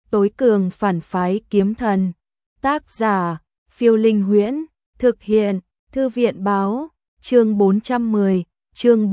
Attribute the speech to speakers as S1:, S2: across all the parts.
S1: tối cường phản phái kiếm thần. Tác giả, Phiêu Linh Huyễn, thực hiện, Thư viện báo, chương 410, chương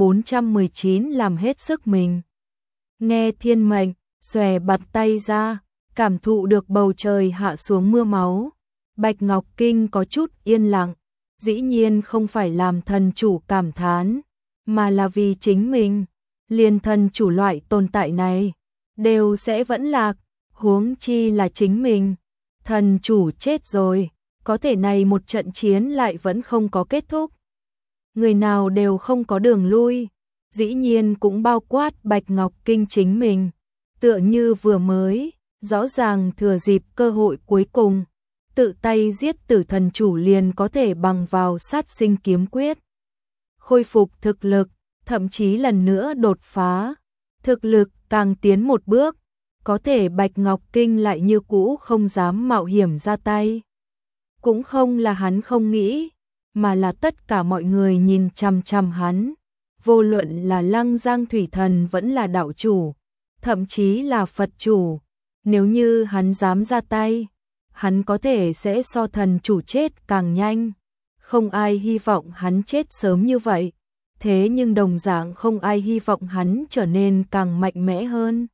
S1: 419 làm hết sức mình. Nghe thiên mệnh, xòe bặt tay ra, cảm thụ được bầu trời hạ xuống mưa máu. Bạch Ngọc Kinh có chút yên lặng, dĩ nhiên không phải làm thần chủ cảm thán, mà là vì chính mình. Liền thần chủ loại tồn tại này, đều sẽ vẫn lạc, huống chi là chính mình. Thần chủ chết rồi, có thể này một trận chiến lại vẫn không có kết thúc. Người nào đều không có đường lui, dĩ nhiên cũng bao quát Bạch Ngọc Kinh chính mình. Tựa như vừa mới, rõ ràng thừa dịp cơ hội cuối cùng, tự tay giết tử thần chủ liền có thể bằng vào sát sinh kiếm quyết. Khôi phục thực lực, thậm chí lần nữa đột phá, thực lực càng tiến một bước, có thể Bạch Ngọc Kinh lại như cũ không dám mạo hiểm ra tay. Cũng không là hắn không nghĩ, mà là tất cả mọi người nhìn chằm chằm hắn, vô luận là Lăng Giang Thủy Thần vẫn là đạo chủ, thậm chí là Phật chủ, nếu như hắn dám ra tay, hắn có thể sẽ so thần chủ chết càng nhanh. Không ai hy vọng hắn chết sớm như vậy, thế nhưng đồng dạng không ai hy vọng hắn trở nên càng mạnh mẽ hơn.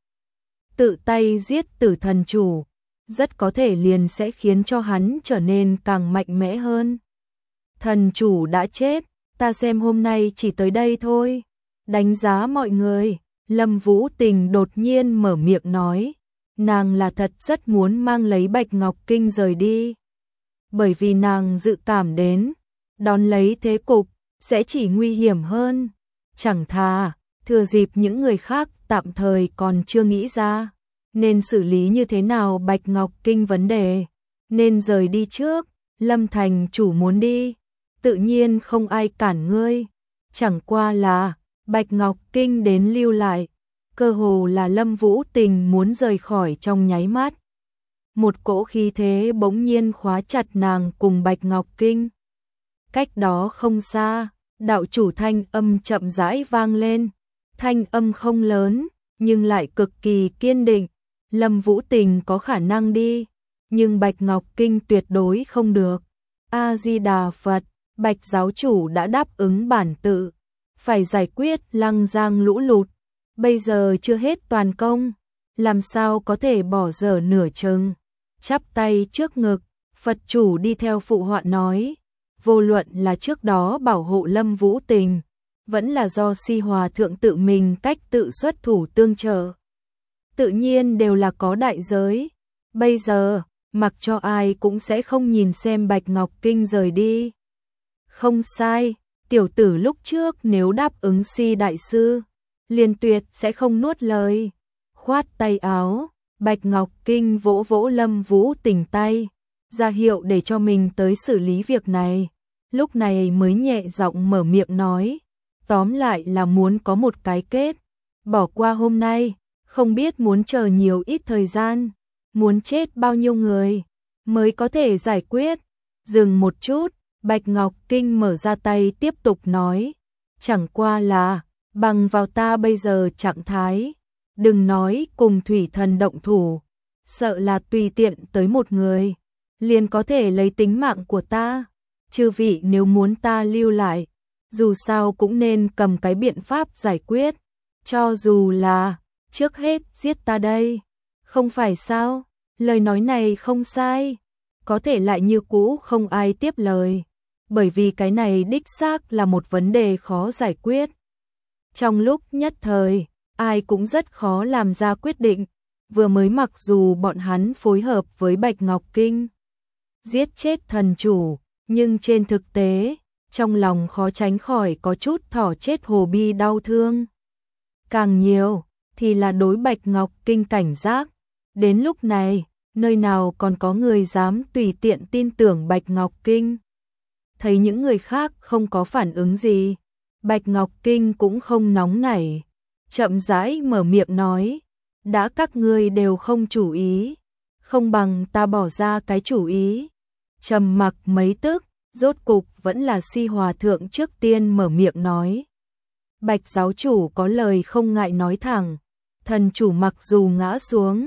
S1: Tự tay giết tử thần chủ, rất có thể liền sẽ khiến cho hắn trở nên càng mạnh mẽ hơn. Thần chủ đã chết, ta xem hôm nay chỉ tới đây thôi. Đánh giá mọi người, Lâm Vũ Tình đột nhiên mở miệng nói, nàng là thật rất muốn mang lấy Bạch Ngọc Kinh rời đi. Bởi vì nàng dự cảm đến, đón lấy thế cục, sẽ chỉ nguy hiểm hơn. Chẳng thà, thừa dịp những người khác tạm thời còn chưa nghĩ ra, nên xử lý như thế nào Bạch Ngọc Kinh vấn đề, nên rời đi trước. Lâm thành chủ muốn đi, tự nhiên không ai cản ngươi. Chẳng qua là, Bạch Ngọc Kinh đến lưu lại, cơ hồ là Lâm Vũ Tình muốn rời khỏi trong nháy mắt. Một cỗ khí thế bỗng nhiên khóa chặt nàng cùng Bạch Ngọc Kinh. Cách đó không xa, đạo chủ thanh âm chậm rãi vang lên, thanh âm không lớn, nhưng lại cực kỳ kiên định. Lâm Vũ Tình có khả năng đi, nhưng Bạch Ngọc Kinh tuyệt đối không được. A-di-đà Phật, Bạch giáo chủ đã đáp ứng bản tự, phải giải quyết Lăng Giang lũ lụt, bây giờ chưa hết toàn công, làm sao có thể bỏ dở nửa chừng. Chắp tay trước ngực, Phật chủ đi theo phụ họa nói, vô luận là trước đó bảo hộ Lâm Vũ Tình, vẫn là do Si Hòa thượng tự mình cách tự xuất thủ tương trợ, tự nhiên đều là có đại giới. Bây giờ, mặc cho ai cũng sẽ không nhìn xem Bạch Ngọc Kinh rời đi. Không sai, tiểu tử lúc trước nếu đáp ứng Si đại sư, liền tuyệt sẽ không nuốt lời. Khoát tay áo, Bạch Ngọc Kinh vỗ vỗ Lâm Vũ Tình tay, ra hiệu để cho mình tới xử lý việc này. Lúc này mới nhẹ giọng mở miệng nói, tóm lại là muốn có một cái kết. Bỏ qua hôm nay, không biết muốn chờ nhiều ít thời gian, muốn chết bao nhiêu người mới có thể giải quyết. Dừng một chút, Bạch Ngọc Kinh mở ra tay tiếp tục nói, chẳng qua là, bằng vào ta bây giờ trạng thái, đừng nói cùng thủy thần động thủ, sợ là tùy tiện tới một người, liền có thể lấy tính mạng của ta. Chư vị nếu muốn ta lưu lại, dù sao cũng nên cầm cái biện pháp giải quyết, cho dù là trước hết giết ta đây, không phải sao? Lời nói này không sai, có thể lại như cũ không ai tiếp lời, bởi vì cái này đích xác là một vấn đề khó giải quyết. Trong lúc nhất thời, ai cũng rất khó làm ra quyết định, vừa mới mặc dù bọn hắn phối hợp với Bạch Ngọc Kinh, giết chết thần chủ, nhưng trên thực tế, trong lòng khó tránh khỏi có chút thỏ chết hồ bi đau thương. Càng nhiều, thì là đối Bạch Ngọc Kinh cảnh giác. Đến lúc này, nơi nào còn có người dám tùy tiện tin tưởng Bạch Ngọc Kinh. Thấy những người khác không có phản ứng gì, Bạch Ngọc Kinh cũng không nóng nảy, chậm rãi mở miệng nói, đã các ngươi đều không chủ ý, không bằng ta bỏ ra cái chủ ý. Trầm mặc mấy tức, rốt cục vẫn là Si Hòa thượng trước tiên mở miệng nói. Bạch giáo chủ có lời không ngại nói thẳng, thần chủ mặc dù ngã xuống,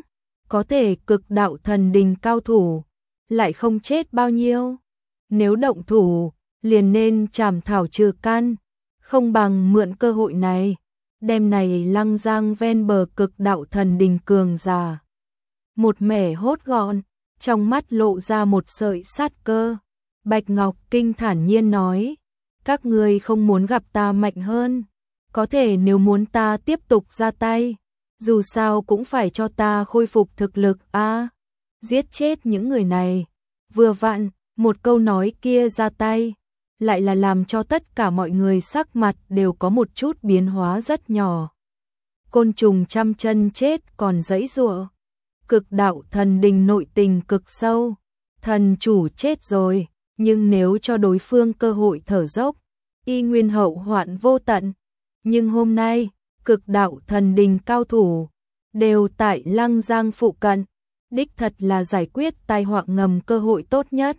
S1: có thể cực đạo thần đình cao thủ, lại không chết bao nhiêu. Nếu động thủ, liền nên chảm thảo trừ căn, không bằng mượn cơ hội này, đem này Lăng Giang ven bờ cực đạo thần đình cường giả một mẻ hốt gọn, trong mắt lộ ra một sợi sát cơ. Bạch Ngọc Kinh thản nhiên nói, các ngươi không muốn gặp ta mạnh hơn, có thể nếu muốn ta tiếp tục ra tay, dù sao cũng phải cho ta khôi phục thực lực a. Giết chết những người này, vừa vặn, một câu nói kia ra tay, lại là làm cho tất cả mọi người sắc mặt đều có một chút biến hóa rất nhỏ. Côn trùng trăm chân chết còn giãy giụa. Cực đạo thần đình nội tình cực sâu, thần chủ chết rồi, nhưng nếu cho đối phương cơ hội thở dốc, y nguyên hậu hoạn vô tận. Nhưng hôm nay, cực đạo thần đình cao thủ đều tại Lăng Giang phụ cận, đích thật là giải quyết tai họa ngầm cơ hội tốt nhất.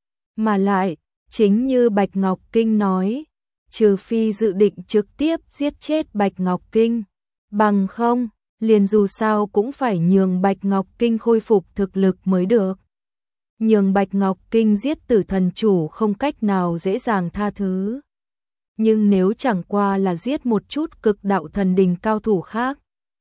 S1: Mà lại, chính như Bạch Ngọc Kinh nói, trừ phi dự định trực tiếp giết chết Bạch Ngọc Kinh, bằng không, liền dù sao cũng phải nhường Bạch Ngọc Kinh khôi phục thực lực mới được. Nhường Bạch Ngọc Kinh giết tử thần chủ không cách nào dễ dàng tha thứ. Nhưng nếu chẳng qua là giết một chút cực đạo thần đình cao thủ khác,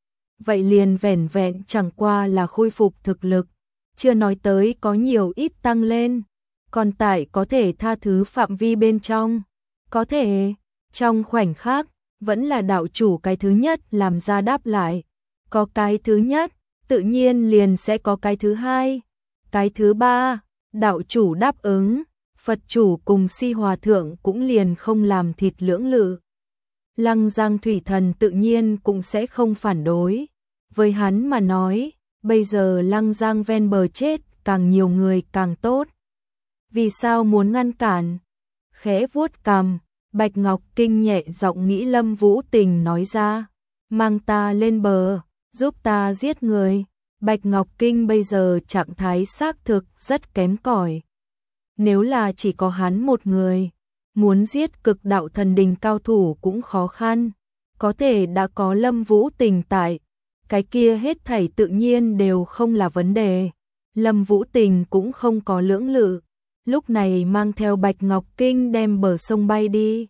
S1: vậy liền vẻn vẹn chẳng qua là khôi phục thực lực, chưa nói tới có nhiều ít tăng lên, còn tại có thể tha thứ phạm vi bên trong. Có thể, trong khoảnh khắc, vẫn là đạo chủ cái thứ nhất làm ra đáp lại. Có cái thứ nhất, tự nhiên liền sẽ có cái thứ hai. Cái thứ ba, đạo chủ đáp ứng, Phật chủ cùng Si Hòa Thượng cũng liền không làm thịt lưỡng lự. Lăng Giang Thủy Thần tự nhiên cũng sẽ không phản đối. Với hắn mà nói, bây giờ Lăng Giang ven bờ chết, càng nhiều người càng tốt. Vì sao muốn ngăn cản? Khẽ vuốt cằm, Bạch Ngọc Kinh nhẹ giọng nghĩ Lâm Vũ Tình nói ra, mang ta lên bờ, giúp ta giết người. Bạch Ngọc Kinh bây giờ trạng thái xác thực rất kém cỏi. Nếu là chỉ có hắn một người, muốn giết cực đạo thần đình cao thủ cũng khó khăn. Có thể đã có Lâm Vũ Tình tại, cái kia hết thảy tự nhiên đều không là vấn đề. Lâm Vũ Tình cũng không có lưỡng lự, lúc này mang theo Bạch Ngọc Kinh đem bờ sông bay đi.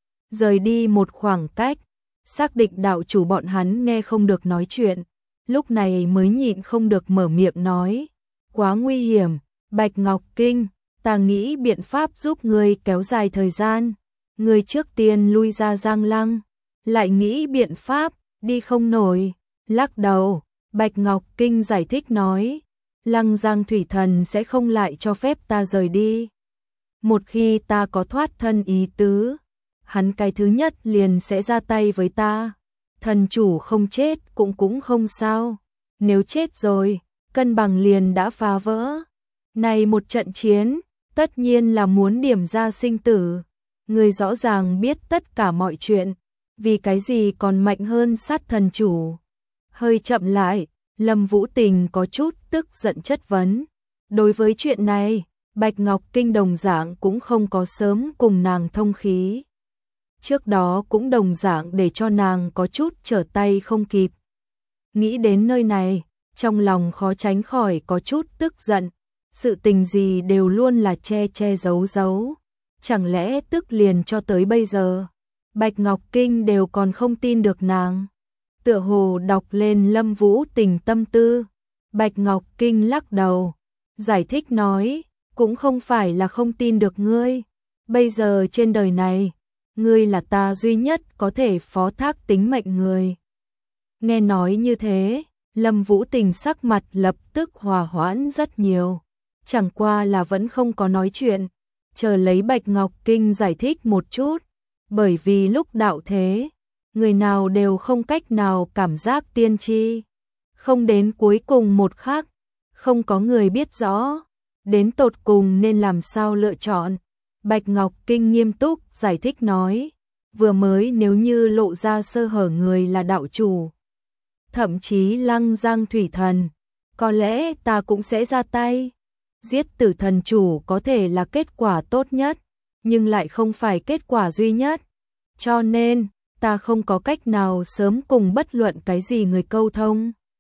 S1: Rời đi một khoảng cách, xác định đạo chủ bọn hắn nghe không được nói chuyện, lúc này mới nhịn không được mở miệng nói, quá nguy hiểm, Bạch Ngọc Kinh, ta nghĩ biện pháp giúp ngươi kéo dài thời gian, ngươi trước tiên lui ra Giang Lăng, lại nghĩ biện pháp, đi không nổi, lắc đầu, Bạch Ngọc Kinh giải thích nói, Lăng Giang Thủy Thần sẽ không lại cho phép ta rời đi. Một khi ta có thoát thân ý tứ, hắn cái thứ nhất liền sẽ ra tay với ta. Thần chủ không chết cũng không sao, nếu chết rồi, cân bằng liền đã phá vỡ. Này một trận chiến, tất nhiên là muốn điểm ra sinh tử. Người rõ ràng biết tất cả mọi chuyện, vì cái gì còn mạnh hơn sát thần chủ. Hơi chậm lại, Lâm Vũ Tình có chút tức giận chất vấn. Đối với chuyện này, Bạch Ngọc Kinh đồng dạng cũng không có sớm cùng nàng thông khí. Trước đó cũng đồng dạng để cho nàng có chút trở tay không kịp. Nghĩ đến nơi này, trong lòng khó tránh khỏi có chút tức giận. Sự tình gì đều luôn là che giấu giấu. Chẳng lẽ tức liền cho tới bây giờ, Bạch Ngọc Kinh đều còn không tin được nàng. Tựa hồ đọc lên Lâm Vũ Tình tâm tư. Bạch Ngọc Kinh lắc đầu, giải thích nói, cũng không phải là không tin được ngươi. Bây giờ trên đời này, ngươi là ta duy nhất có thể phó thác tính mệnh người. Nghe nói như thế, Lâm Vũ Tình sắc mặt lập tức hòa hoãn rất nhiều. Chẳng qua là vẫn không có nói chuyện, chờ lấy Bạch Ngọc Kinh giải thích một chút. Bởi vì lúc đạo thế, người nào đều không cách nào cảm giác tiên tri. Không đến cuối cùng một khắc, không có người biết rõ, đến tột cùng nên làm sao lựa chọn. Bạch Ngọc Kinh nghiêm túc giải thích nói, vừa mới nếu như lộ ra sơ hở người là đạo chủ, thậm chí Lăng Giang Thủy Thần, có lẽ ta cũng sẽ ra tay. Giết tử thần chủ có thể là kết quả tốt nhất, nhưng lại không phải kết quả duy nhất. Cho nên, ta không có cách nào sớm cùng bất luận cái gì người câu thông.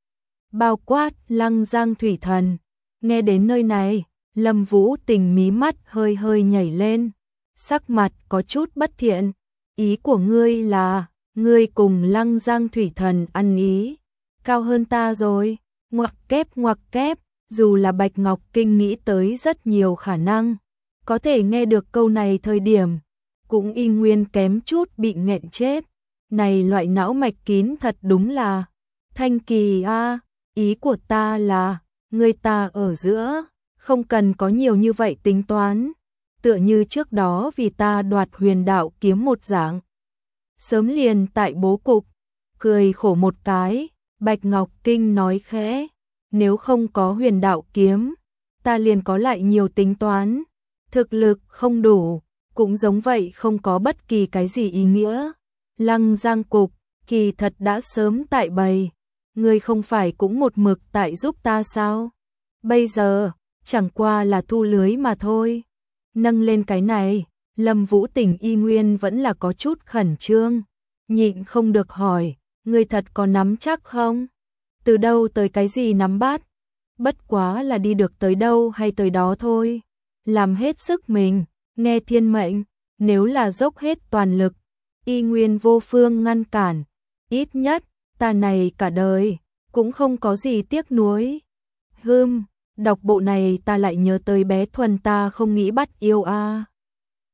S1: bao quát Lăng Giang thủy thần. Nghe đến nơi này, Lâm Vũ Tình mí mắt hơi hơi nhảy lên, sắc mặt có chút bất thiện. Ý của ngươi là, ngươi cùng Lăng Giang thủy thần ăn ý, cao hơn ta rồi, ngoặc kép, dù là Bạch Ngọc Kinh nghĩ tới rất nhiều khả năng. Có thể nghe được câu này thời điểm, cũng y nguyên kém chút bị nghẹn chết. Này loại não mạch kín thật đúng là thanh kỳ a, ý của ta là, người ta ở giữa, không cần có nhiều như vậy tính toán, tựa như trước đó vì ta đoạt huyền đạo kiếm một dạng. Sớm liền tại bố cục, cười khổ một cái, Bạch Ngọc Kinh nói khẽ, nếu không có huyền đạo kiếm, ta liền có lại nhiều tính toán, thực lực không đủ, cũng giống vậy không có bất kỳ cái gì ý nghĩa. Lăng Giang cục, kỳ thật đã sớm tại bày, ngươi không phải cũng một mực tại giúp ta sao? Bây giờ, chẳng qua là thu lưới mà thôi. Nâng lên cái này, Lâm Vũ Tình y nguyên vẫn là có chút khẩn trương, nhịn không được hỏi, ngươi thật có nắm chắc không? Từ đâu tới cái gì nắm bắt? Bất quá là đi được tới đâu hay tới đó thôi. Làm hết sức mình, nghe thiên mệnh, nếu là dốc hết toàn lực, y nguyên vô phương ngăn cản, ít nhất, ta này cả đời, cũng không có gì tiếc nuối. Đọc bộ này ta lại nhớ tới bé Thuần ta không nghĩ bắt yêu a.